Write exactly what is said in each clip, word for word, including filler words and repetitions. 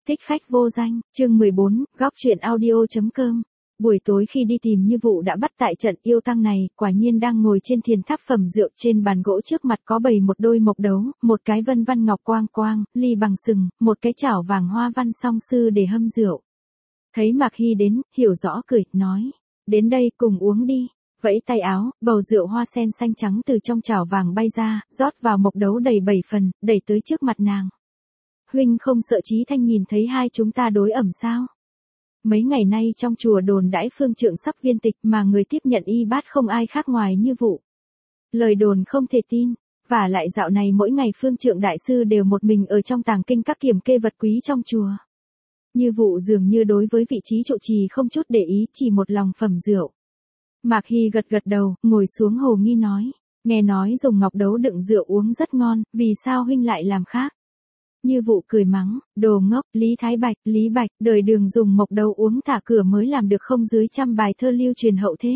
Thích khách vô danh, chương mười bốn, góc truyện audio.com. Buổi tối khi đi tìm Như Vụ đã bắt tại trận yêu tăng này, quả nhiên đang ngồi trên thiền tháp phẩm rượu, trên bàn gỗ trước mặt có bày một đôi mộc đấu, một cái vân văn ngọc quang quang, ly bằng sừng, một cái chảo vàng hoa văn song sư để hâm rượu. Thấy Mạc Hy đến, hiểu rõ cười, nói, đến đây cùng uống đi. Vẫy tay áo, bầu rượu hoa sen xanh trắng từ trong chảo vàng bay ra, rót vào mộc đấu đầy bảy phần, đẩy tới trước mặt nàng. Huynh không sợ Chí Thanh nhìn thấy hai chúng ta đối ẩm sao? Mấy ngày nay trong chùa đồn đãi phương trượng sắp viên tịch mà người tiếp nhận y bát không ai khác ngoài Như Vụ. Lời đồn không thể tin, và lại dạo này mỗi ngày phương trượng đại sư đều một mình ở trong tàng kinh các kiểm kê vật quý trong chùa. Như Vụ dường như đối với vị trí trụ trì không chút để ý, chỉ một lòng phẩm rượu. Mạc Hy gật gật đầu, ngồi xuống hồ nghi nói, nghe nói dùng ngọc đấu đựng rượu uống rất ngon, vì sao huynh lại làm khác? Như Vụ cười mắng, đồ ngốc, Lý Thái Bạch, Lý Bạch, đời Đường dùng mộc đấu uống thả cửa mới làm được không dưới trăm bài thơ lưu truyền hậu thế.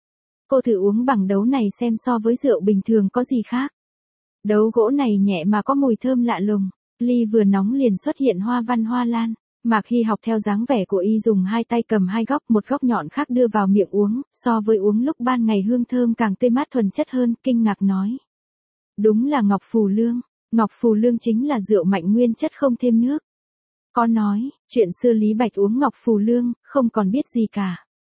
Cô thử uống bằng đấu này xem so với rượu bình thường có gì khác. Đấu gỗ này nhẹ mà có mùi thơm lạ lùng, ly vừa nóng liền xuất hiện hoa văn hoa lan. Mạc Hy học theo dáng vẻ của y dùng hai tay cầm hai góc, một góc nhọn khác đưa vào miệng uống, so với uống lúc ban ngày hương thơm càng tươi mát thuần chất hơn, kinh ngạc nói. Đúng là Ngọc Phù Lương. Ngọc Phù Lương chính là rượu mạnh nguyên chất không thêm nước. Có nói, chuyện xưa Lý Bạch uống Ngọc Phù Lương, không còn biết gì cả.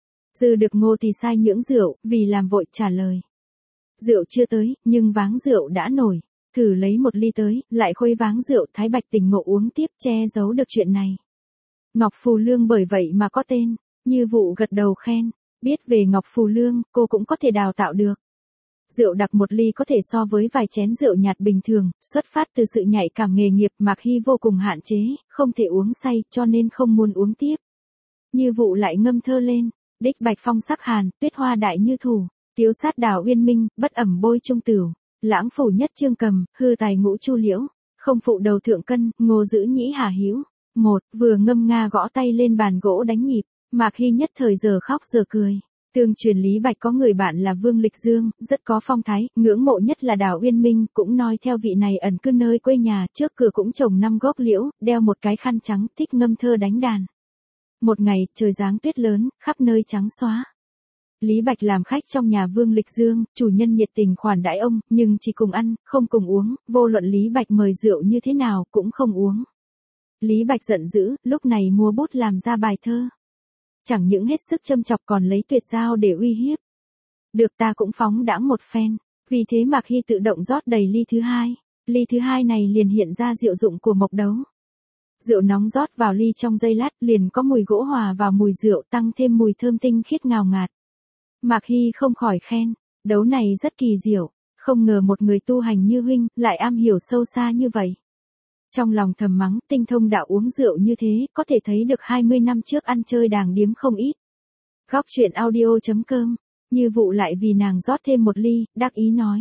Dư được Ngô thì sai nhưỡng rượu, vì làm vội trả lời. Rượu chưa tới, nhưng váng rượu đã nổi. Thử lấy một ly tới, lại khuấy váng rượu. Thái Bạch tỉnh ngộ uống tiếp, che giấu được chuyện này. Ngọc Phù Lương bởi vậy mà có tên. Như Vụ gật đầu khen. Biết về Ngọc Phù Lương, cô cũng có thể đào tạo được. Rượu đặc một ly có thể so với vài chén rượu nhạt bình thường, xuất phát từ sự nhạy cảm nghề nghiệp. Mạc Hy vô cùng hạn chế, không thể uống say, cho nên không muốn uống tiếp. Như Vụ lại ngâm thơ lên, đích bạch phong sắc hàn, tuyết hoa đại như thủ, tiếu sát đào uyên minh, bất ẩm bôi trung tửu, lãng phủ nhất trương cầm, hư tài ngũ chu liễu, không phụ đầu thượng cân, ngô giữ nhĩ hà hữu. Một, vừa ngâm nga gõ tay lên bàn gỗ đánh nhịp, Mạc Hy nhất thời giờ khóc giờ cười. Tương truyền Lý Bạch có người bạn là Vương Lịch Dương, rất có phong thái, ngưỡng mộ nhất là Đào Uyên Minh, cũng nói theo vị này ẩn cư nơi quê nhà, trước cửa cũng trồng năm gốc liễu, đeo một cái khăn trắng, thích ngâm thơ đánh đàn. Một ngày, trời giáng tuyết lớn, khắp nơi trắng xóa. Lý Bạch làm khách trong nhà Vương Lịch Dương, chủ nhân nhiệt tình khoản đãi ông, nhưng chỉ cùng ăn, không cùng uống, vô luận Lý Bạch mời rượu như thế nào cũng không uống. Lý Bạch giận dữ, lúc này mua bút làm ra bài thơ. Chẳng những hết sức châm chọc còn lấy tuyệt giao để uy hiếp. Được ta cũng phóng đãng một phen, vì thế Mạc Hy tự động rót đầy ly thứ hai. Ly thứ hai này liền hiện ra diệu dụng của mộc đấu. Rượu nóng rót vào ly trong giây lát liền có mùi gỗ hòa vào mùi rượu, tăng thêm mùi thơm tinh khiết ngào ngạt. Mạc Hy không khỏi khen, đấu này rất kỳ diệu, không ngờ một người tu hành như huynh lại am hiểu sâu xa như vậy. Trong lòng thầm mắng, tinh thông đạo uống rượu như thế, có thể thấy được hai mươi năm trước ăn chơi đàng điếm không ít. Góc truyện audio.com, Như Vụ lại vì nàng rót thêm một ly, đắc ý nói.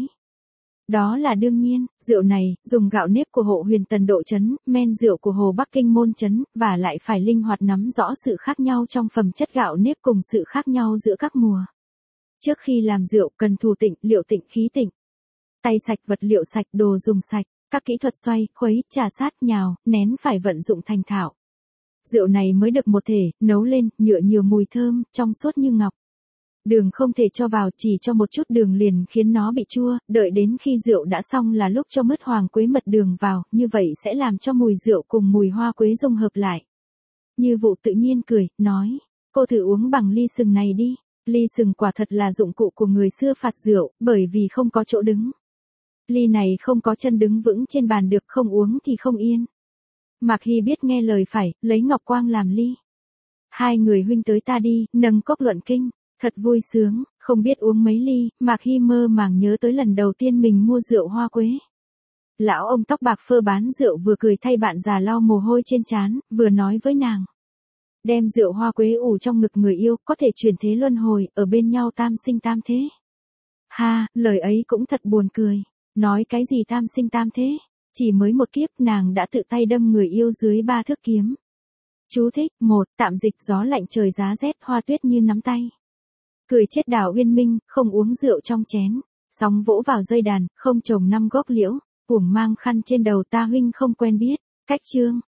Đó là đương nhiên, rượu này, dùng gạo nếp của hộ Huyền Tần Độ Trấn, men rượu của Hồ Bắc Kinh Môn Trấn, và lại phải linh hoạt nắm rõ sự khác nhau trong phẩm chất gạo nếp cùng sự khác nhau giữa các mùa. Trước khi làm rượu cần thủ tịnh, liệu tịnh, khí tịnh. Tay sạch, vật liệu sạch, đồ dùng sạch. Các kỹ thuật xoay, khuấy, trà sát, nhào, nén phải vận dụng thành thạo. Rượu này mới được một thể, nấu lên, nhựa nhiều mùi thơm, trong suốt như ngọc. Đường không thể cho vào, chỉ cho một chút đường liền khiến nó bị chua, đợi đến khi rượu đã xong là lúc cho mứt hoàng quế mật đường vào, như vậy sẽ làm cho mùi rượu cùng mùi hoa quế dung hợp lại. Như Vụ tự nhiên cười, nói, cô thử uống bằng ly sừng này đi. Ly sừng quả thật là dụng cụ của người xưa phạt rượu, bởi vì không có chỗ đứng. Ly này không có chân đứng vững trên bàn được, không uống thì không yên. Mạc Hy biết nghe lời phải, lấy ngọc quang làm ly. Hai người huynh tới ta đi, nâng cốc luận kinh, thật vui sướng, không biết uống mấy ly, Mạc Hy mơ màng nhớ tới lần đầu tiên mình mua rượu hoa quế. Lão ông tóc bạc phơ bán rượu vừa cười thay bạn già lau mồ hôi trên trán, vừa nói với nàng. Đem rượu hoa quế ủ trong ngực người yêu, có thể chuyển thế luân hồi, ở bên nhau tam sinh tam thế. Ha, lời ấy cũng thật buồn cười. Nói cái gì tam sinh tam thế, chỉ mới một kiếp nàng đã tự tay đâm người yêu dưới ba thước kiếm. Chú thích, một, tạm dịch gió lạnh trời giá rét hoa tuyết như nắm tay. Cười chết Đào Uyên Minh, không uống rượu trong chén, sóng vỗ vào dây đàn, không trồng năm gốc liễu, cuồng mang khăn trên đầu ta huynh không quen biết, cách chương.